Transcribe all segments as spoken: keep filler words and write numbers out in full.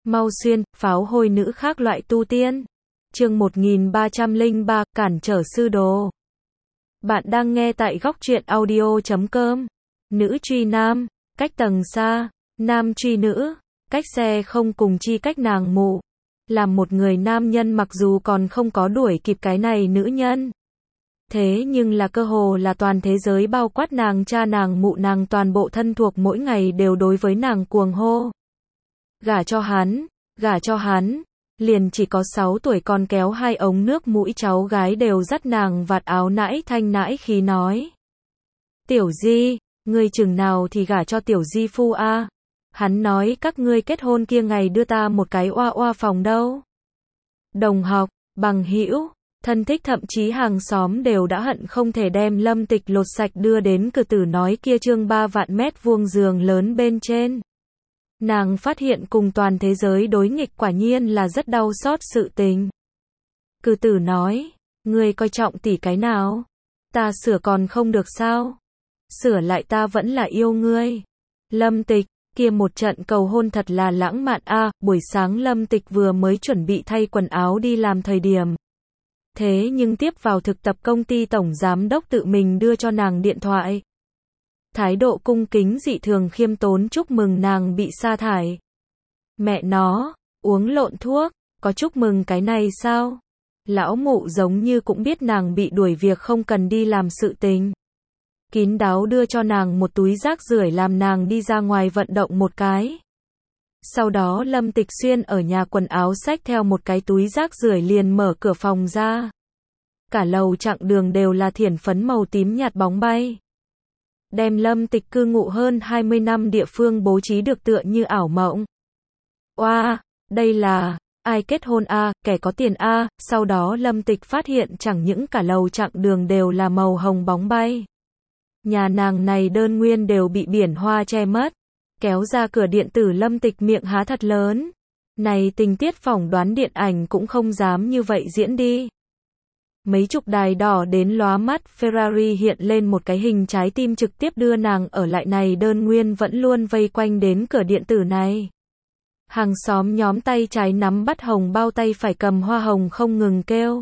Mau xuyên, pháo hôi nữ khác loại tu tiên. Chương một nghìn ba trăm lẻ ba, cản trở sư đồ. Bạn đang nghe tại góc truyện audio chấm com. Nữ truy nam, cách tầng xa, nam truy nữ, cách xe không cùng chi cách nàng mụ. Làm một người nam nhân mặc dù còn không có đuổi kịp cái này nữ nhân. Thế nhưng là cơ hồ là toàn thế giới bao quát nàng cha nàng mụ nàng toàn bộ thân thuộc mỗi ngày đều đối với nàng cuồng hô. Gả cho hắn, gả cho hắn, liền chỉ có sáu tuổi còn kéo hai ống nước mũi cháu gái đều dắt nàng vạt áo nãi thanh nãi khí nói. Tiểu Di, ngươi chừng nào thì gả cho Tiểu Di phu a? Hắn nói các ngươi kết hôn kia ngày đưa ta một cái oa oa phòng đâu. Đồng học, bằng hữu, thân thích thậm chí hàng xóm đều đã hận không thể đem Lâm Tịch lột sạch đưa đến cử tử nói kia trương ba vạn mét vuông giường lớn bên trên. Nàng phát hiện cùng toàn thế giới đối nghịch quả nhiên là rất đau xót sự tình. Cử tử nói, ngươi coi trọng tỷ cái nào? Ta sửa còn không được sao? Sửa lại ta vẫn là yêu ngươi. Lâm Tịch, kia một trận cầu hôn thật là lãng mạn a. À, buổi sáng Lâm Tịch vừa mới chuẩn bị thay quần áo đi làm thời điểm. Thế nhưng tiếp vào thực tập công ty tổng giám đốc tự mình đưa cho nàng điện thoại. Thái độ cung kính dị thường khiêm tốn chúc mừng nàng bị sa thải. Mẹ nó, uống lộn thuốc, có chúc mừng cái này sao? Lão mụ giống như cũng biết nàng bị đuổi việc không cần đi làm sự tình. Kín đáo đưa cho nàng một túi rác rưởi làm nàng đi ra ngoài vận động một cái. Sau đó Lâm Tịch Xuyên ở nhà quần áo xách theo một cái túi rác rưởi liền mở cửa phòng ra. Cả lầu chặng đường đều là thiển phấn màu tím nhạt bóng bay. Đem Lâm Tịch cư ngụ hơn hai mươi năm địa phương bố trí được tựa như ảo mộng. Oa, wow, đây là, ai kết hôn a, à, kẻ có tiền a, à. Sau đó Lâm Tịch phát hiện chẳng những cả lầu chặng đường đều là màu hồng bóng bay. Nhà nàng này đơn nguyên đều bị biển hoa che mất. Kéo ra cửa điện tử Lâm Tịch miệng há thật lớn. Này tình tiết phỏng đoán điện ảnh cũng không dám như vậy diễn đi. Mấy chục đài đỏ đến lóa mắt Ferrari hiện lên một cái hình trái tim trực tiếp đưa nàng ở lại này đơn nguyên vẫn luôn vây quanh đến cửa điện tử này. Hàng xóm nhóm tay trái nắm bắt hồng bao tay phải cầm hoa hồng không ngừng kêu.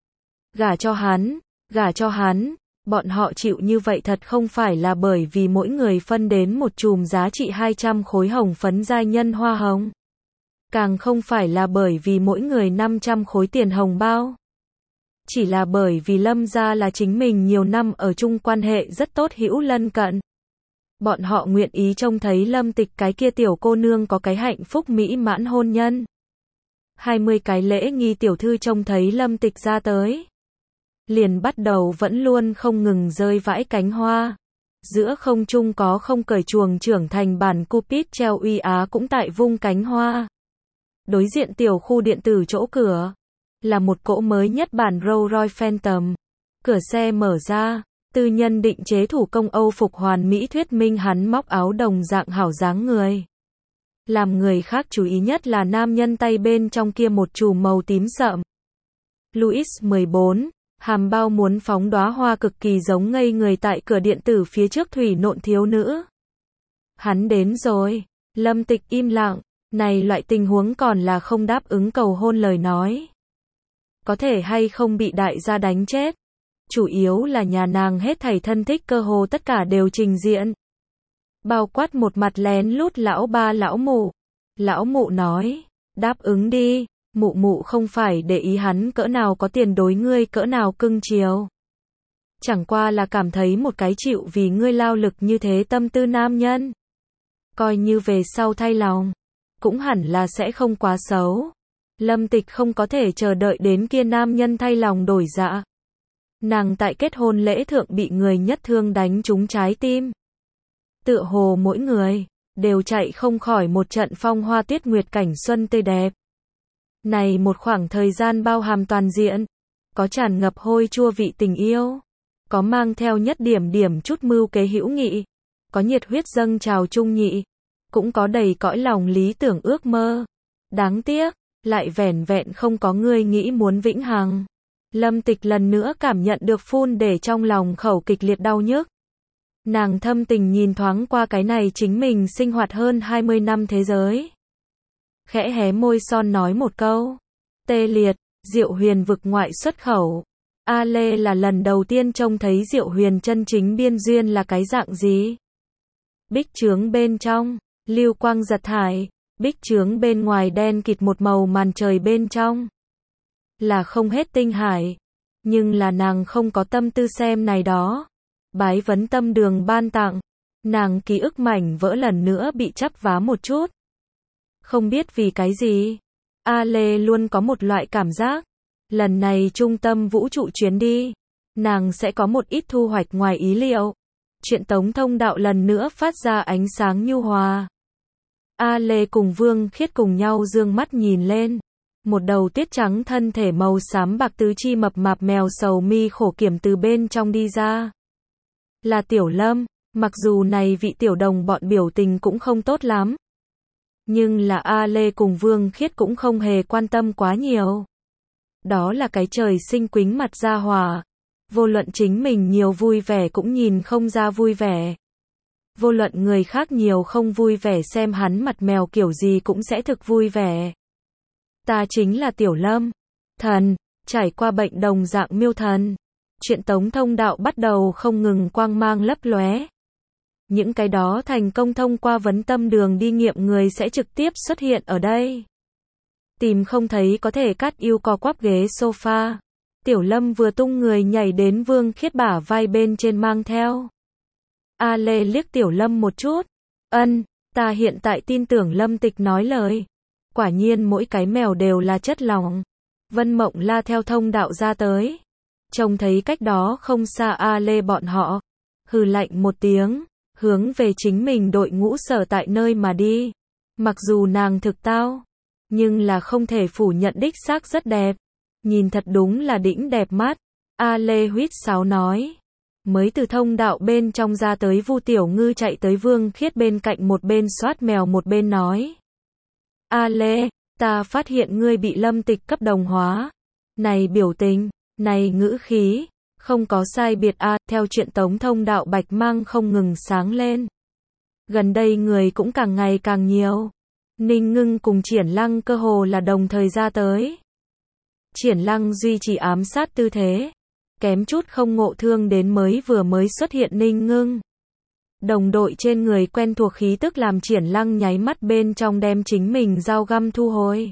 Gả cho hắn, gả cho hắn, bọn họ chịu như vậy thật không phải là bởi vì mỗi người phân đến một chùm giá trị hai trăm khối hồng phấn giai nhân hoa hồng. Càng không phải là bởi vì mỗi người năm trăm khối tiền hồng bao. Chỉ là bởi vì Lâm gia là chính mình nhiều năm ở chung quan hệ rất tốt hữu lân cận. Bọn họ nguyện ý trông thấy Lâm Tịch cái kia tiểu cô nương có cái hạnh phúc mỹ mãn hôn nhân. hai mươi cái lễ nghi tiểu thư trông thấy Lâm Tịch ra tới. Liền bắt đầu vẫn luôn không ngừng rơi vãi cánh hoa. Giữa không trung có không cởi chuồng trưởng thành bản Cupid treo uy á cũng tại vung cánh hoa. Đối diện tiểu khu điện tử chỗ cửa. Là một cỗ mới nhất bản Rolls Royce Phantom. Cửa xe mở ra, tư nhân định chế thủ công Âu phục hoàn mỹ thuyết minh hắn móc áo đồng dạng hảo dáng người. Làm người khác chú ý nhất là nam nhân tay bên trong kia một chùm màu tím sậm. Louis mười bốn, hàm bao muốn phóng đóa hoa cực kỳ giống ngây người tại cửa điện tử phía trước thủy nộn thiếu nữ. Hắn đến rồi, Lâm Tịch im lặng, này loại tình huống còn là không đáp ứng cầu hôn lời nói. Có thể hay không bị đại gia đánh chết. Chủ yếu là nhà nàng hết thảy thân thích cơ hồ tất cả đều trình diện. Bao quát một mặt lén lút lão ba lão mụ. Lão mụ nói, đáp ứng đi, mụ mụ không phải để ý hắn cỡ nào có tiền đối ngươi cỡ nào cưng chiều. Chẳng qua là cảm thấy một cái chịu vì ngươi lao lực như thế tâm tư nam nhân. Coi như về sau thay lòng, cũng hẳn là sẽ không quá xấu. Lâm Tịch không có thể chờ đợi đến kia nam nhân thay lòng đổi dạ. Nàng tại kết hôn lễ thượng bị người nhất thương đánh trúng trái tim. Tựa hồ mỗi người đều chạy không khỏi một trận phong hoa tuyết nguyệt cảnh xuân tươi đẹp. Này một khoảng thời gian bao hàm toàn diện, có tràn ngập hôi chua vị tình yêu, có mang theo nhất điểm điểm chút mưu kế hữu nghị, có nhiệt huyết dâng trào trung nhị, cũng có đầy cõi lòng lý tưởng ước mơ. Đáng tiếc, lại vẻn vẹn không có người nghĩ muốn vĩnh hằng. Lâm Tịch lần nữa cảm nhận được phun để trong lòng khẩu kịch liệt đau nhức. Nàng thâm tình nhìn thoáng qua cái này chính mình sinh hoạt hơn hai mươi năm thế giới. khẽ hé môi son nói một câu. Tê liệt, Diệu Huyền vực ngoại xuất khẩu. A Lê là lần đầu tiên trông thấy Diệu Huyền chân chính biên duyên là cái dạng gì. Bích chướng bên trong, lưu quang giật thải, bích chướng bên ngoài đen kịt một màu màn trời bên trong. Là không hết tinh hải, nhưng là nàng không có tâm tư xem này đó. Bái vấn tâm đường ban tặng, nàng ký ức mảnh vỡ lần nữa bị chắp vá một chút. Không biết vì cái gì, A Lê luôn có một loại cảm giác, lần này trung tâm vũ trụ chuyến đi, nàng sẽ có một ít thu hoạch ngoài ý liệu. Chuyện tống thông đạo lần nữa phát ra ánh sáng nhu hòa. A Lê cùng Vương Khiết cùng nhau dương mắt nhìn lên. Một đầu tiết trắng thân thể màu xám bạc tứ chi mập mạp mèo sầu mi khổ kiểm từ bên trong đi ra. Là Tiểu Lâm, mặc dù này vị tiểu đồng bọn biểu tình cũng không tốt lắm. Nhưng là A Lê cùng Vương Khiết cũng không hề quan tâm quá nhiều. Đó là cái trời sinh quính mặt ra hòa. Vô luận chính mình nhiều vui vẻ cũng nhìn không ra vui vẻ. Vô luận người khác nhiều không vui vẻ xem hắn mặt mèo kiểu gì cũng sẽ thực vui vẻ. Ta chính là Tiểu Lâm. Thần, trải qua bệnh đồng dạng miêu thần. Chuyện tống thông đạo bắt đầu không ngừng quang mang lấp lóe. Những cái đó thành công thông qua vấn tâm đường đi nghiệm người sẽ trực tiếp xuất hiện ở đây. Tìm không thấy có thể cắt yêu co quắp ghế sofa. Tiểu Lâm vừa tung người nhảy đến Vương Khiết bả vai bên trên mang theo. A Lê liếc Tiểu Lâm một chút. Ân, ta hiện tại tin tưởng Lâm Tịch nói lời. Quả nhiên mỗi cái mèo đều là chất lỏng. Vân Mộng La theo thông đạo ra tới. Trông thấy cách đó không xa A Lê bọn họ. Hừ lạnh một tiếng, hướng về chính mình đội ngũ sở tại nơi mà đi. Mặc dù nàng thực tao, nhưng là không thể phủ nhận đích xác rất đẹp. Nhìn thật đúng là đĩnh đẹp mắt. A Lê huýt sáo nói. Mới từ thông đạo bên trong ra tới Vu Tiểu Ngư chạy tới Vương Khiết bên cạnh một bên soát mèo một bên nói. A Lê, ta phát hiện ngươi bị Lâm Tịch cấp đồng hóa. Này biểu tình, này ngữ khí, không có sai biệt a. Theo chuyện tống thông đạo bạch mang không ngừng sáng lên. Gần đây người cũng càng ngày càng nhiều. Ninh Ngưng cùng Triển Lăng cơ hồ là đồng thời ra tới. Triển Lăng duy trì ám sát tư thế, kém chút không ngộ thương đến mới vừa mới xuất hiện Ninh Ngưng. Đồng đội trên người quen thuộc khí tức làm Triển Lăng nháy mắt bên trong đem chính mình dao găm thu hồi.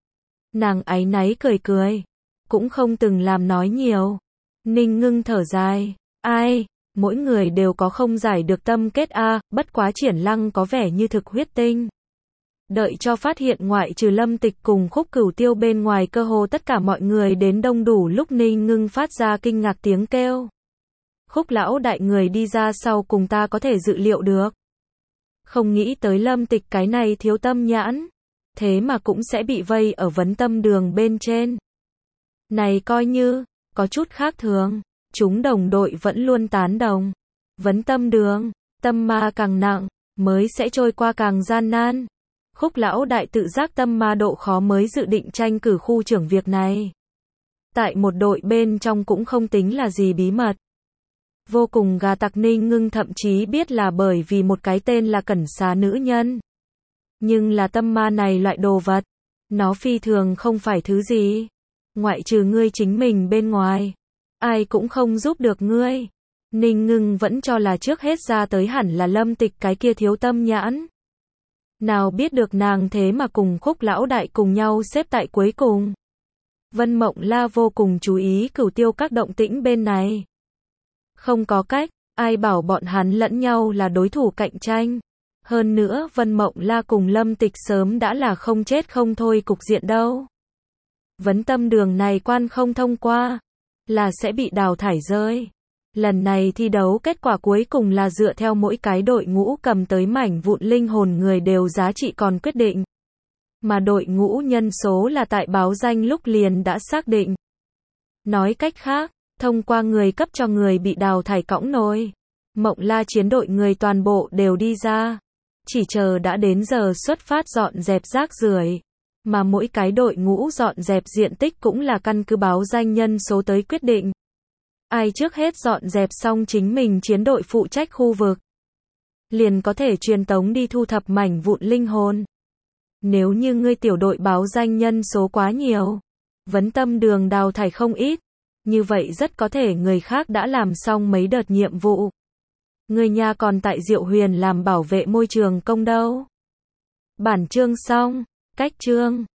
Nàng áy náy cười cười, cũng không từng làm nói nhiều. Ninh Ngưng thở dài, ai, mỗi người đều có không giải được tâm kết a, à, bất quá Triển Lăng có vẻ như thực huyết tinh. Đợi cho phát hiện ngoại trừ Lâm Tịch cùng Khúc Cửu Tiêu bên ngoài cơ hồ tất cả mọi người đến đông đủ lúc Ninh Ngưng phát ra kinh ngạc tiếng kêu. Khúc lão đại người đi ra sau cùng ta có thể dự liệu được. Không nghĩ tới Lâm Tịch cái này thiếu tâm nhãn. Thế mà cũng sẽ bị vây ở vấn tâm đường bên trên. Này coi như, có chút khác thường. Chúng đồng đội vẫn luôn tán đồng. Vấn tâm đường, tâm ma càng nặng, mới sẽ trôi qua càng gian nan. Khúc lão đại tự giác tâm ma độ khó mới dự định tranh cử khu trưởng việc này. Tại một đội bên trong cũng không tính là gì bí mật. Vô cùng gà tặc Ninh Ngưng thậm chí biết là bởi vì một cái tên là Cẩn Xá nữ nhân. Nhưng là tâm ma này loại đồ vật. Nó phi thường không phải thứ gì. Ngoại trừ ngươi chính mình bên ngoài. Ai cũng không giúp được ngươi. Ninh Ngưng vẫn cho là trước hết ra tới hẳn là Lâm Tịch cái kia thiếu tâm nhãn. Nào biết được nàng thế mà cùng Khúc lão đại cùng nhau xếp tại cuối cùng. Vân Mộng La vô cùng chú ý Cửu Tiêu các động tĩnh bên này. Không có cách, ai bảo bọn hắn lẫn nhau là đối thủ cạnh tranh. Hơn nữa Vân Mộng La cùng Lâm Tịch sớm đã là không chết không thôi cục diện đâu. Vấn tâm đường này quan không thông qua, là sẽ bị đào thải rơi. Lần này thi đấu kết quả cuối cùng là dựa theo mỗi cái đội ngũ cầm tới mảnh vụn linh hồn người đều giá trị còn quyết định. Mà đội ngũ nhân số là tại báo danh lúc liền đã xác định. Nói cách khác, thông qua người cấp cho người bị đào thải cõng nồi. Mộng La chiến đội người toàn bộ đều đi ra. Chỉ chờ đã đến giờ xuất phát dọn dẹp rác rưởi. Mà mỗi cái đội ngũ dọn dẹp diện tích cũng là căn cứ báo danh nhân số tới quyết định. Ai trước hết dọn dẹp xong chính mình chiến đội phụ trách khu vực. Liền có thể truyền tống đi thu thập mảnh vụn linh hồn. Nếu như ngươi tiểu đội báo danh nhân số quá nhiều, vấn tâm đường đào thải không ít, như vậy rất có thể người khác đã làm xong mấy đợt nhiệm vụ. Ngươi nha còn tại Diệu Huyền làm bảo vệ môi trường công đâu. Bản chương xong, cách chương